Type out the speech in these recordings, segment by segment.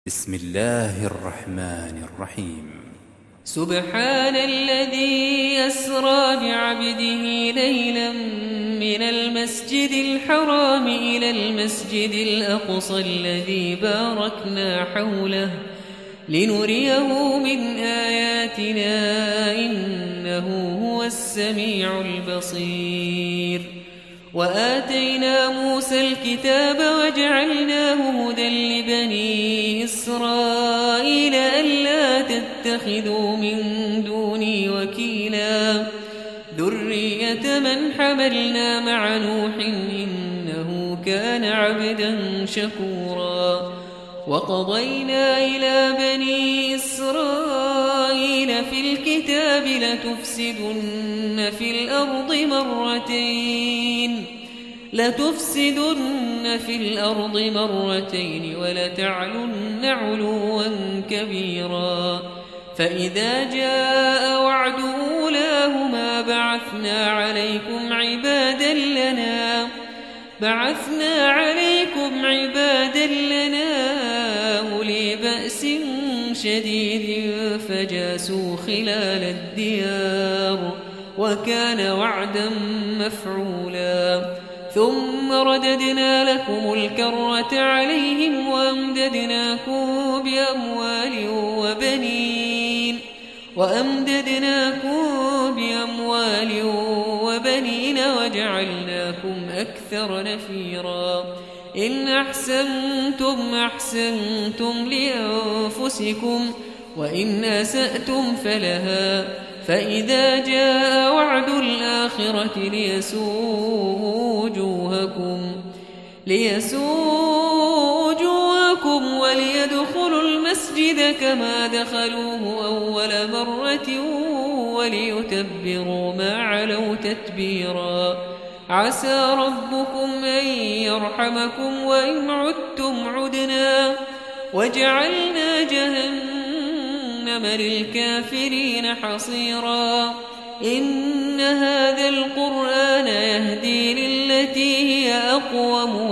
بسم الله الرحمن الرحيم. سبحان الذي يسرى بعبده ليلا من المسجد الحرام إلى المسجد الأقصى الذي باركنا حوله لنريه من آياتنا إنه هو السميع البصير. وآتينا موسى الكتاب وجعلناه هدى لبني إسرائيل ألا تتخذوا من دوني وكيلا ذرية من حملنا مع نوح إنه كان عبدا شكورا. وقضينا إلى بني إسرائيل في الكتاب لتفسدن في الأرض مرتين ولتعلن علوا كبيرا. فإذا جاء وعد أولاهما بعثنا عليكم عبادا لنا أولي بأس شديد فجاسوا خلال الديار وكان وعدا مفعولا. ثم رددنا لكم الكرة عليهم وأمددناكم بأموال وبنين وجعلناكم أكثر نفيرا. إن أحسنتم لأنفسكم وإن أسأتم فلها. فإذا جاء وعد الآخرة ليسوءوا وجوهكم وليدخلوا المسجد كما دخلوه أول مرة وليتبروا ما علوا تتبيرا. عسى ربكم أن يرحمكم وإن عدتم عدنا وجعلنا جهنم للكافرين حصيرا. إن هذا القرآن يهدي للتي هي أقوم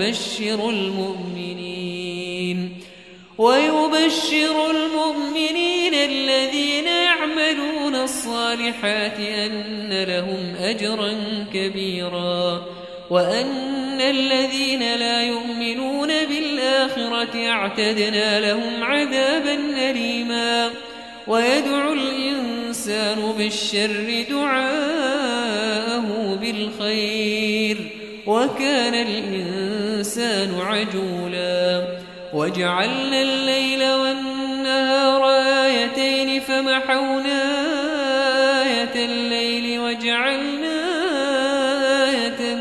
ويبشر المؤمنين الذين يعملون الصالحات أن لهم أجرا كبيرا وأن الذين لا يؤمنون بالآخرة اعتدنا لهم عذابا أليما. ويدعو الإنسان بالشر دعاءه بالخير وكان الإنسان عجولا. وجعلنا الليل والنهار آيتين فمحونا آية الليل وجعلنا آية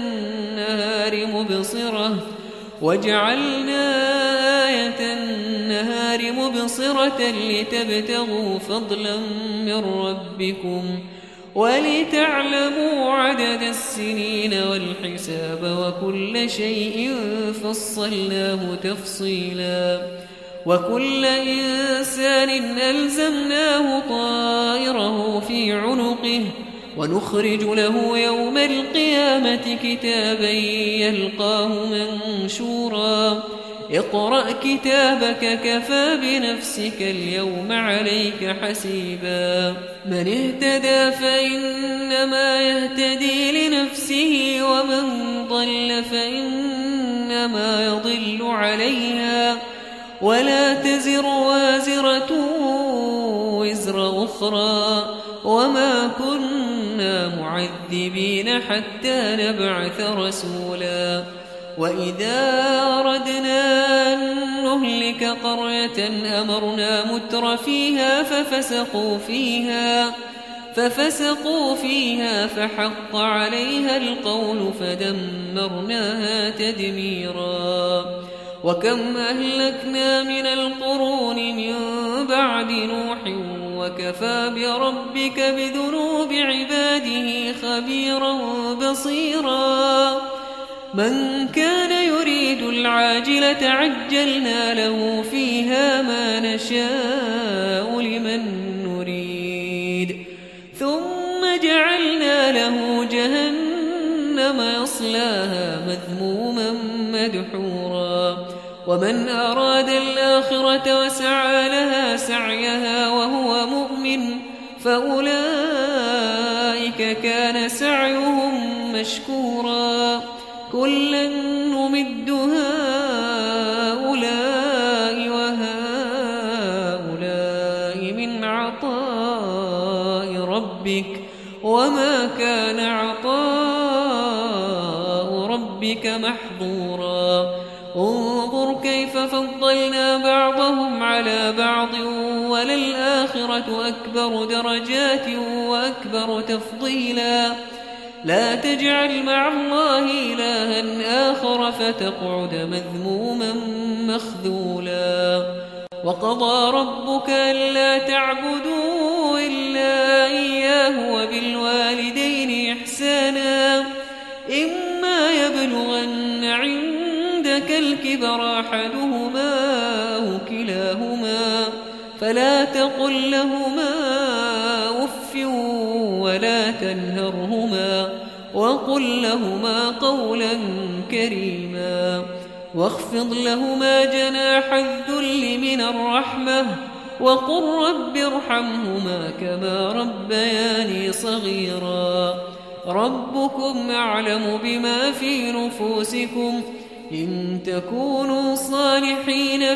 النهار مبصرة لتبتغوا فضلا من ربكم ولتعلموا عدد السنين والحساب وكل شيء فصلناه تفصيلا. وكل إنسان ألزمناه طائره في عنقه ونخرج له يوم القيامة كتابا يلقاه منشورا. اقرأ كتابك كفى بنفسك اليوم عليك حسيبا. من اهتدى فإنما يهتدي لنفسه ومن ضل فإنما يضل عليها ولا تزر وازرة وزر أخرى وما كنا معذبين حتى نبعث رسولا. وإذا أردنا أن نهلك قرية أمرنا متر فيها ففسقوا فيها فحق عليها القول فدمرناها تدميرا. وكم أهلكنا من القرون من بعد نوح وكفى بربك بذنوب عباده خبيرا بصيرا. من كان يريد العاجلة عجلنا له فيها ما نشاء لمن نريد ثم جعلنا له جهنم يصلاها مذموما مدحورا. ومن أراد الآخرة وسعى لها سعيها وهو مؤمن فأولئك كان سعيهم مشكورا كلا نمد هؤلاء وهؤلاء من عطاء ربك وما كان عطاء ربك محظورا انظر كيف فضلنا بعضهم على بعض وللآخرة أكبر درجات وأكبر تفضيلا لا تجعل مع الله إلها آخر فتقعد مذموما مخذولا وقضى ربك ألا تعبدوا إلا إياه وبالوالدين إحسانا إما يبلغن عندك الكبر أحدهما أو كلاهما فلا تقل لهما أف ولا تنهرهما وقل لهما قولا كريما واخفض لهما جناح الذل من الرحمة وقل رب ارحمهما كما ربياني صغيرا ربكم أعلم بما في نفوسكم إن تكونوا صالحين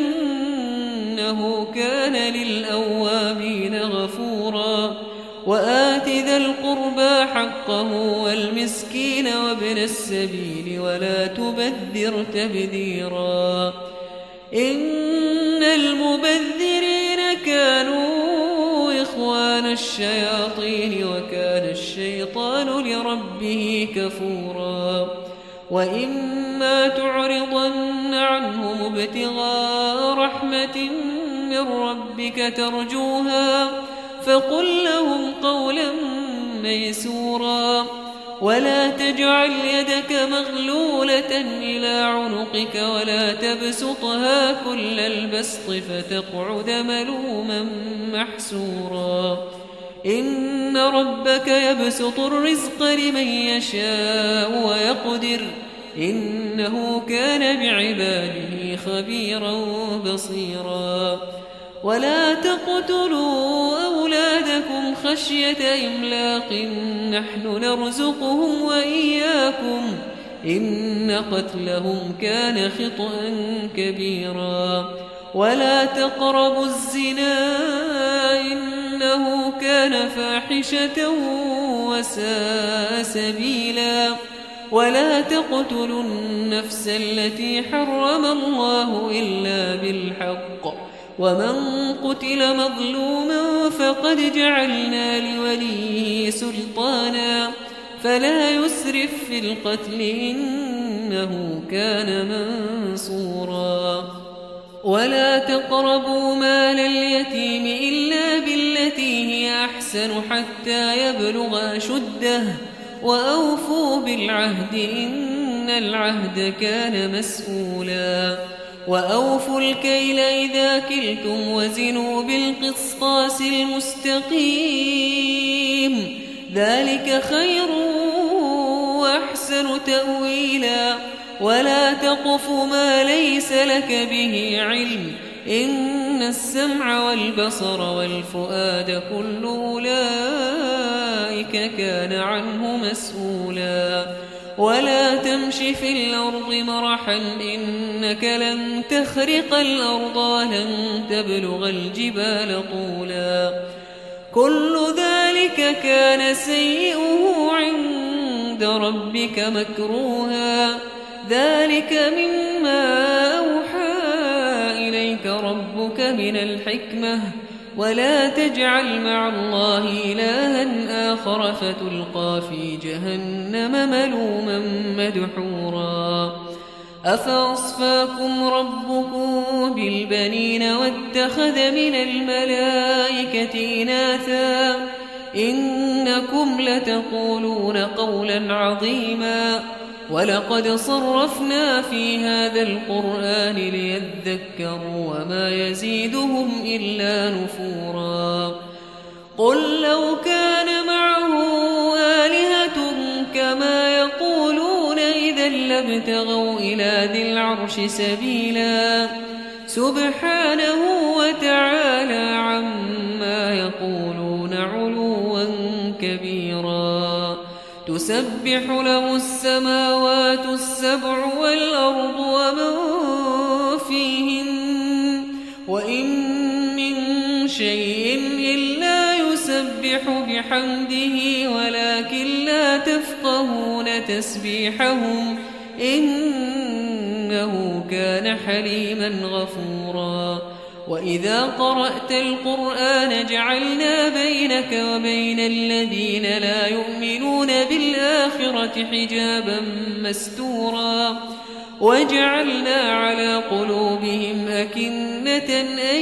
فإنه كان للأوابين غفورا وآت ذا القربى حقه والمسكين وابن السبيل ولا تبذر تبذيرا إن المبذرين كانوا إخوان الشياطين وكان الشيطان لربه كفورا وإما تعرضن عنهم ابتغاء رحمة من ربك ترجوها فقل لهم قولا ميسورا ولا تجعل يدك مغلولة إلى عنقك ولا تبسطها كل البسط فتقعد ملوما محسورا إن ربك يبسط الرزق لمن يشاء ويقدر إنه كان بعباده خبيرا بصيرا ولا تقتلوا أولادكم خشية إملاق نحن نرزقهم وإياكم إن قتلهم كان خطأ كبيرا ولا تقربوا الزنا إنه كان فاحشة وساء سبيلا ولا تقتلوا النفس التي حرم الله إلا بالحق ومن قتل مظلوما فقد جعلنا لوليه سلطانا فلا يسرف في القتل إنه كان منصورا ولا تقربوا مال اليتيم إلا بالتي هي أحسن حتى يبلغ أشده وأوفوا بالعهد إن العهد كان مسؤولا وأوفوا الكيل إذا كلتم وزنوا بالقسطاس المستقيم ذلك خير وأحسن تأويلا ولا تقف ما ليس لك به علم إن السمع والبصر والفؤاد كل أولئك كان عنه مسؤولا ولا تمش في الأرض مرحا إنك لن تخرق الأرض ولن تبلغ الجبال طولا كل ذلك كان سيئه عند ربك مكروها ذلك مما أوحى إليك ربك من الحكمة ولا تجعل مع الله إلها آخر فتلقى في جهنم ملوما مدحورا أفأصفاكم ربكم بالبنين واتخذ من الملائكة إناثا إنكم لتقولون قولا عظيما ولقد صرفنا في هذا القرآن ليذكروا وما يزيدهم إلا نفورا قل لو كان معه آلهة كما يقولون إذا لابتغوا إلى ذي العرش سبيلا سبحانه وتعالى عما يقولون علوا كبيرا تسبح له السماوات السبع والأرض ومن فيهن وإن من شيء إلا يسبح بحمده ولكن لا تفقهون تسبيحهم إنه كان حليما غفورا وإذا قرأت القرآن جعلنا بينك وبين الذين لا يؤمنون بالآخرة حجابا مستورا وجعلنا على قلوبهم أكنة أن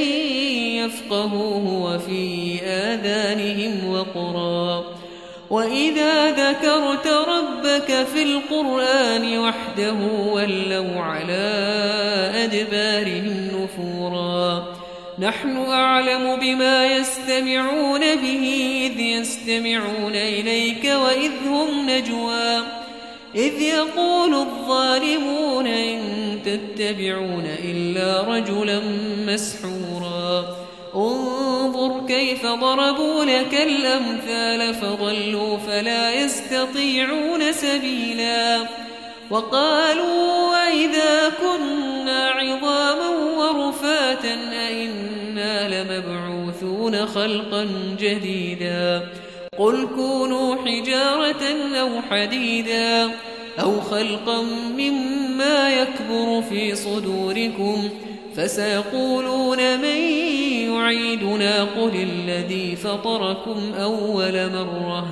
يفقهوه وفي آذانهم وقرا وإذا ذكرت ربك في القرآن وحده ولوا على أدبارهم نفورا نحن أعلم بما يستمعون به إذ يستمعون إليك وإذ هم نجوى إذ يقول الظالمون إن تتبعون إلا رجلا مسحورا انظر كيف ضربوا لك الأمثال فضلوا فلا يستطيعون سبيلا وقالوا وإذا كنا عظاما ورفاتا أئنا لمبعوثون خلقا جديدا قل كونوا حجارة أو حديدا أو خلقا مما يكبر في صدوركم فسيقولون من يعيدنا قل الذي فطركم أول مرة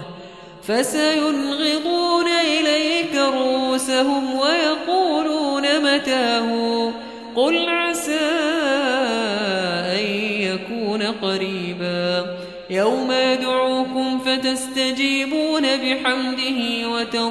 فسينغضون إليك رؤوسهم ويقولون متاه قل عسى أن يكون قريبا يوم يدعوكم فتستجيبون بحمده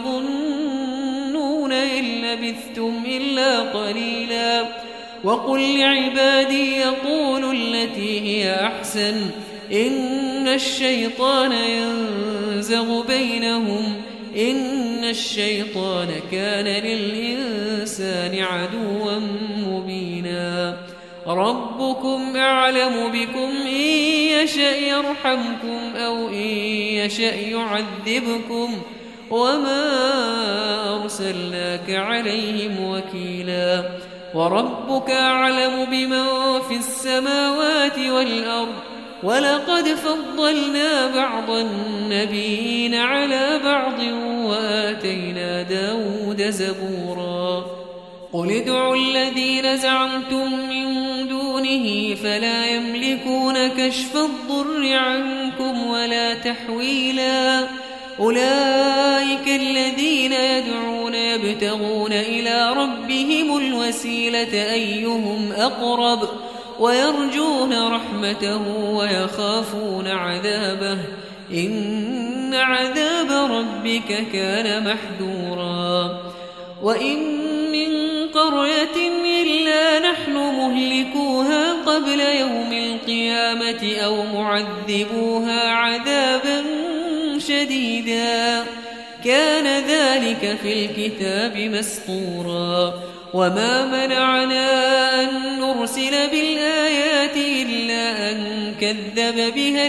وتظنون إن لبثتم إلا قليلا وقل لعبادي يقولوا التي هي أحسن إن الشيطان ينزغ بينهم إن الشيطان كان للإنسان عدوا مبينا ربكم أعلم بكم إن يشأ يرحمكم أو إن يشأ يعذبكم وما أرسلناك عليهم وكيلا وربك أعلم بمن في السماوات والأرض ولقد فضلنا بعض النبيين على بعض وآتينا داود زبورا قل ادعوا الذين زعمتم من دونه فلا يملكون كشف الضر عنكم ولا تحويلا أولئك الذين يدعون يبتغون إلى ربهم الوسيلة أيهم أقرب ويرجون رحمته ويخافون عذابه إن عذاب ربك كان محذورا وإن من قرية إلا نحن مهلكوها قبل يوم القيامة أو معذبوها عذابا شديدا كان ذلك في الكتاب مسطورا وما منعنا أن نرسل بالآيات إلا أن كذب بها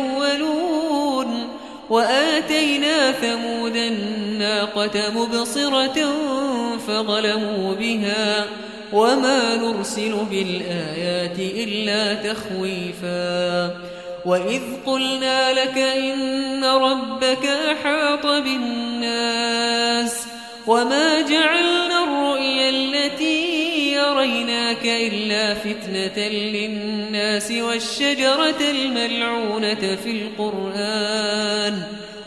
الأولون وآتينا ثمود الناقة مبصرة فظلموا بها وما نرسل بالآيات إلا تخويفا وإذ قلنا لك إن ربك أحاط بالناس وما جعلنا الرؤيا التي يريناك إلا فتنة للناس والشجرة الملعونة في القرآن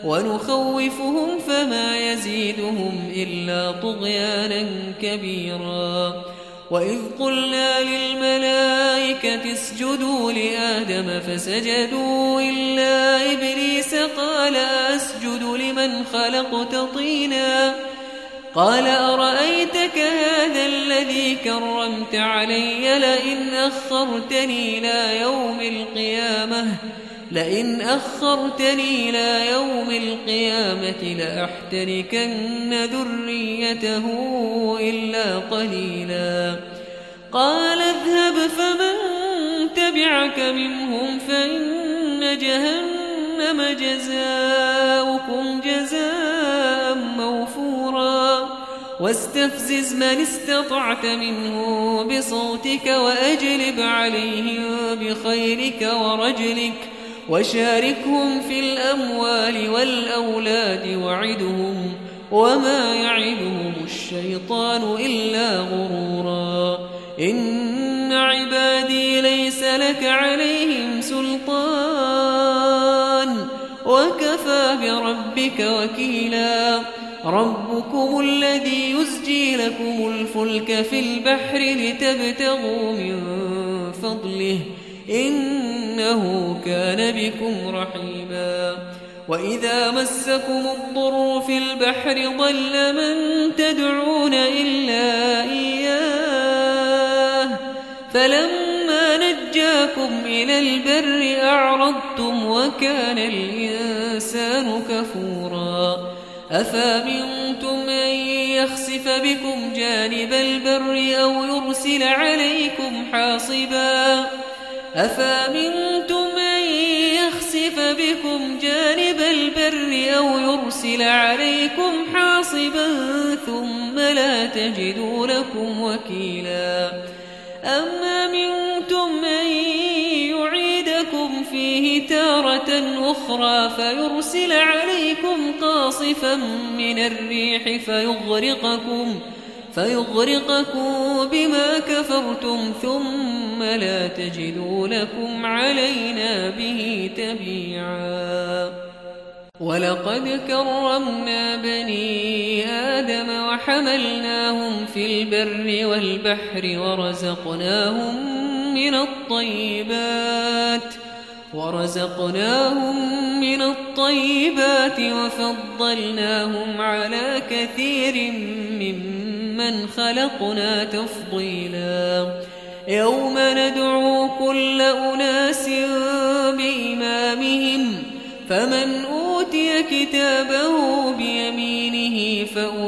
ونخوفهم فما يزيدهم إلا طغيانا كبيرا وإذ قلنا للملائكة اسجدوا لآدم فسجدوا إلا إبليس قال أسجد لمن خلقت طينا قال أرأيتك هذا الذي كرمت علي لئن أخرتني إلى يوم القيامة لئن أخرتني إلى يوم القيامة لأحتركن ذريته إلا قليلا قال اذهب فمن تبعك منهم فإن جهنم جزاؤكم جزاء موفورا واستفزز من استطعت منهم بصوتك وأجلب عليهم بخيرك ورجلك وشاركهم في الأموال والأولاد وعدهم وما يعدهم الشيطان إلا غرورا إن عبادي ليس لك عليهم سلطان وكفى بربك وكيلا ربكم الذي يزجي لكم الفلك في البحر لتبتغوا من فضله إنه كان بكم رحيما وإذا مسكم الضر في البحر ضل من تدعون إلا إياه فلما نجاكم إلى البر أعرضتم وكان الإنسان كفورا أفأمنتم أن يخسف بكم جانب البر أو يرسل عليكم حاصبا أفأمنتم أن يخسف بكم جانب البر أو يرسل عليكم حاصبا ثم لا تجدوا لكم وكيلا أم أمنتم أن يعيدكم فيه تارة أخرى فيرسل عليكم قاصفا من الريح فيغرقكم بما كفرتم ثم لا تجدوا لكم علينا به تبيعا ولقد كرمنا بني آدم وحملناهم في البر والبحر ورزقناهم من الطيبات وفضلناهم على كثير ممن خلقنا تفضيلا يوم ندعو كل أناس بإمامهم فمن أوتي كتابه بيمينه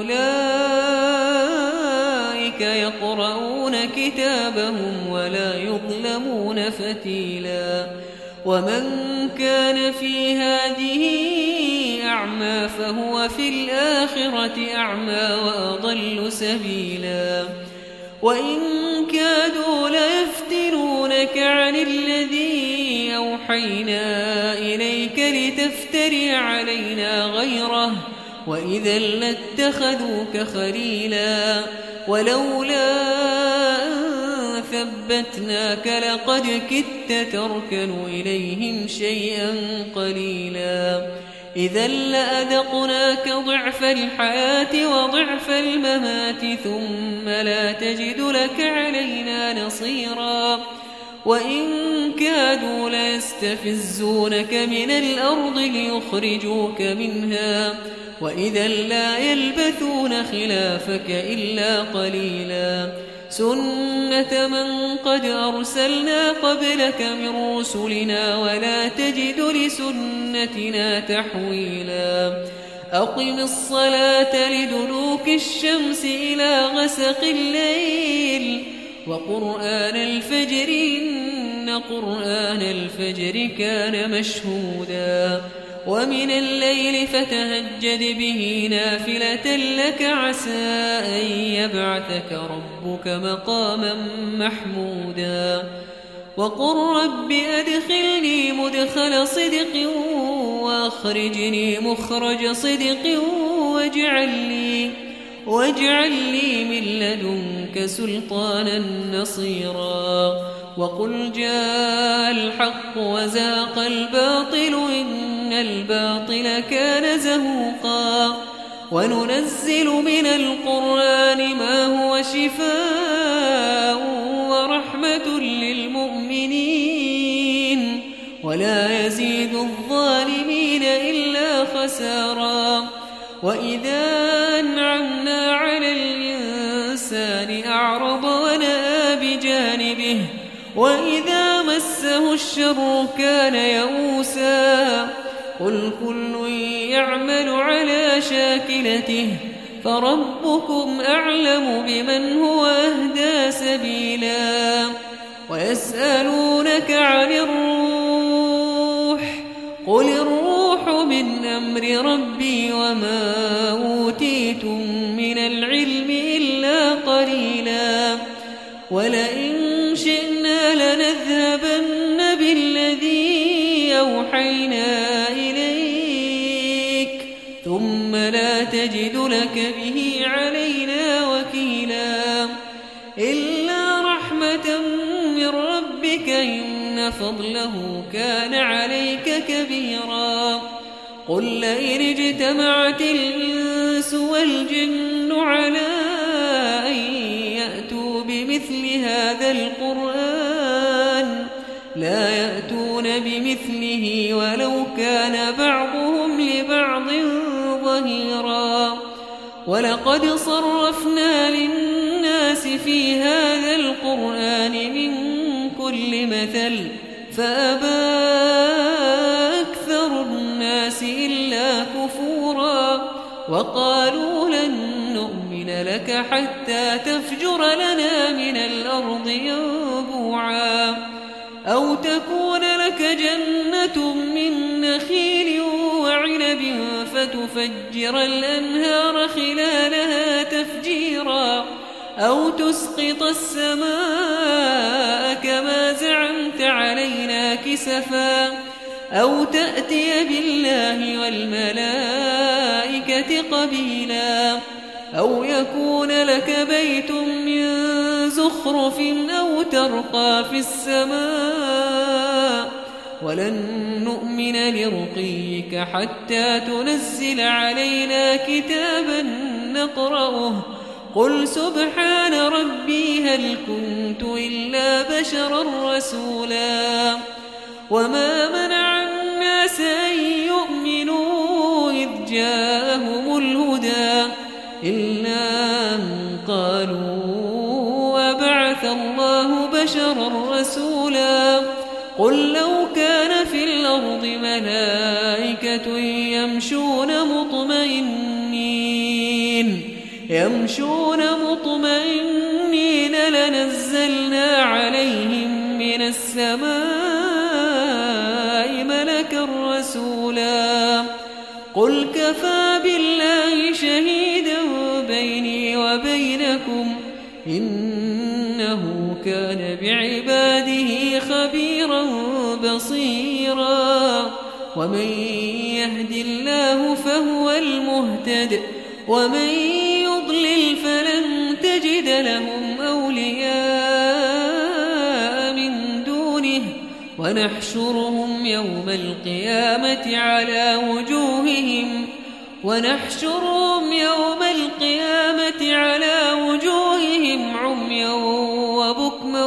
فأولئك يقرؤون كتابهم ولا يظلمون فتيلا ومن كان في هذه أعمى فهو في الآخرة أعمى وأضل سبيلا وإن كادوا ليفتنونك عن الذي أوحينا إليك لتفتري علينا غيره وإذا لاتخذوك خليلا ولولا أن ثبتناك لقد كدت تركن إليهم شيئا قليلا إذا لأذقناك ضعف الحياة وضعف الممات ثم لا تجد لك علينا نصيرا وإن كادوا ليستفزونك من الأرض ليخرجوك منها وإذا لا يلبثون خلافك إلا قليلا سنة من قد أرسلنا قبلك من رسلنا ولا تجد لسنتنا تحويلا أقم الصلاة لدلوك الشمس إلى غسق الليل وقرآن الفجر إن قرآن الفجر كان مشهودا ومن الليل فتهجد به نافلة لك عسى أن يبعثك ربك مقاما محمودا وقل رب أدخلني مدخل صدق وأخرجني مخرج صدق واجعل لي من لدنك سلطانا نصيرا وقل جاء الحق وزاق الباطل إن الباطل كان زهوقا وننزل من القرآن ما هو شفاء ورحمة للمؤمنين ولا يزيد الظالمين إلا خسارا وإذا أنعمنا على الإنسان أعرض ونأى بجانبه وإذا مسه الشر كان يئوسا قل كل يعمل على شاكلته فربكم أعلم بمن هو أهدى سبيلا ويسألونك عن الروح قل الروح من أمر ربي وما أوتيتم من العلم إلا قليلا ولئن شئنا لنذهبن بالذي أوحينا إليك ثم لا تجد لك به علينا وكيلا إلا رحمة من ربك إن فضله كان عليك كبيرا قل لئن اجتمعت الإنس والجن على أن يأتوا بمثل هذا القرآن لا يأتون بمثله ولو كان بعضهم لبعض ظهيرا ولقد صرفنا للناس في هذا القرآن من كل مثل فأبى أكثر الناس إلا كفورا وقالوا لن نؤمن لك حتى تفجر لنا من الأرض ينبوعا أو تكون لك جنة من نخيل وعنب فتفجر الأنهار خلالها تفجيرا أو تسقط السماء كما زعمت علينا كسفا أو تأتي بالله والملائكة قبيلا أو يكون لك بيت من زخرف أو ترقى في السماء ولن نؤمن لرقيك حتى تنزل علينا كتابا نقرأه قل سبحان ربي هل كنت إلا بشرا رسولا وما منع الناس أن يؤمنوا إذ جاءهم الهدى إلا أن قالوا أبعث الله بشرا رسولا قل لو كان في الأرض ملائكة يمشون مطمئنين لنزلنا عليهم من السماء ملكا رسولا قل كفى بالله شهيدا بيني وبينكم إنه كان بعباده خبيرا بصيرا ومن يهد الله فهو المهتد ومن يضلل فلن تجد لهم أولياء من دونه ونحشرهم يوم القيامة على وجوههم عميا وبكما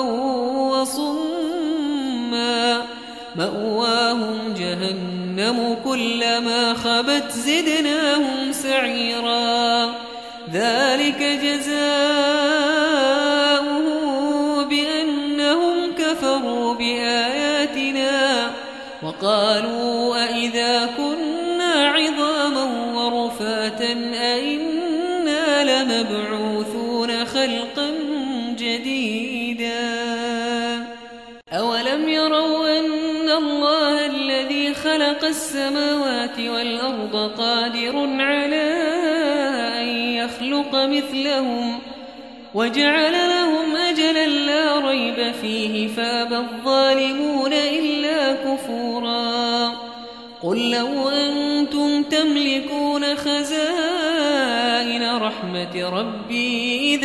وصما مأواهم جهنم كلما خبت زدناهم سعيرا ذلك جزاؤهم بأنهم كفروا بآياتنا وقالوا أئذا كنا عظاما ورفاتا أئنا لمبعوثون خلقا جديدا أولم يروا أن الله الذي خلق السماوات والأرض قادر على أن يخلق مثلهم وجعل لهم أجلا لا ريب فيه فأبى الظالمون إلا كفورا قل لو أنتم تملكون خزائن رحمة ربي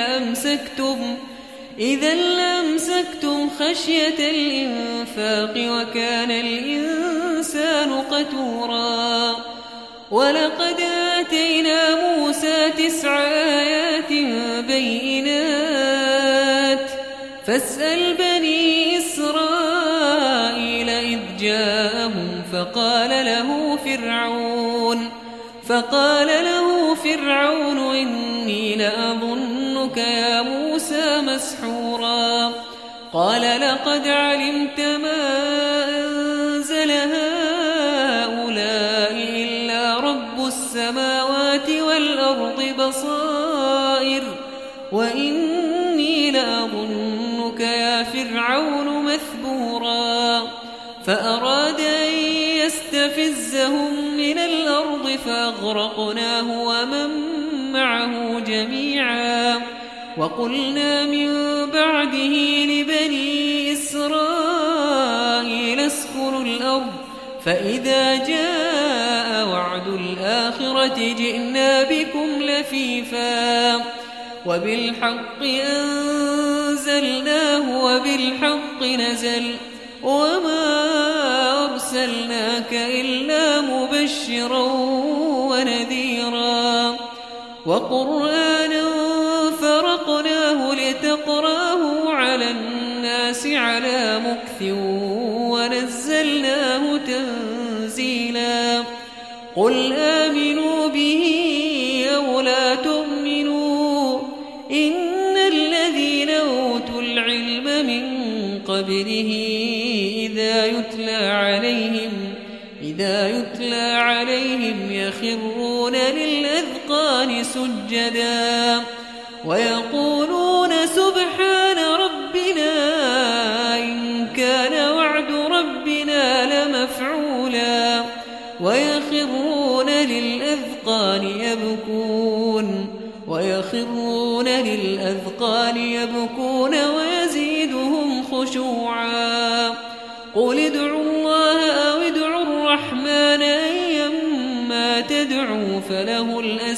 إذا لأمسكتم خشية الإنفاق وكان الإنسان قتورا ولقد آتينا موسى 9 آيات بينات فاسأل بني إسرائيل إذ جاءهم فقال له فرعون إني لأظنك يا موسى مسحورا قال لقد علمت ما أنزل هؤلاء إلا رب السماوات والأرض بصائر وإني لأظنك يا فرعون مثبورا فأراد أن يستفزهم من الأرض فأغرقناه ومن معه جميعا وقلنا من بعده لبني إسرائيل اسكنوا الأرض فإذا جاء وعد الآخرة جئنا بكم لفيفا وبالحق أنزلناه وبالحق نزل وما أرسلناك إلا مبشرا ونذيرا وقرآنا فرقناه لتقراه على الناس على مكث ونزلناه تنزيلا قل آمنوا به أو لا تؤمنوا إن الذين أوتوا العلم من قبله إذا يتلى عليهم يخرون للأذقان سجدا ويقولون سبحان ربنا إن كان وعد ربنا لمفعولا ويخرون للأذقان يبكون ويزيدهم خشوعا قل ادعوا الله أو ادعوا الرحمن أيما تدعوا فله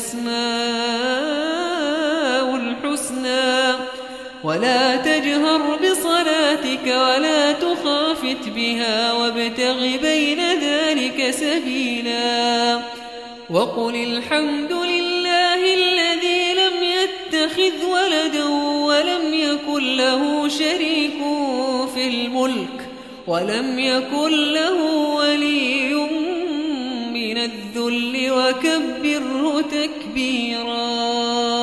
الأسماء الحسنى ولا تجهر بصلاتك ولا تخافت بها وابتغ بين ذلك سبيلا وقل الحمد لله الذي لم يتخذ ولدا ولم يكن له شريك في الملك ولم يكن له ولي من الذل وكبره تكبيرا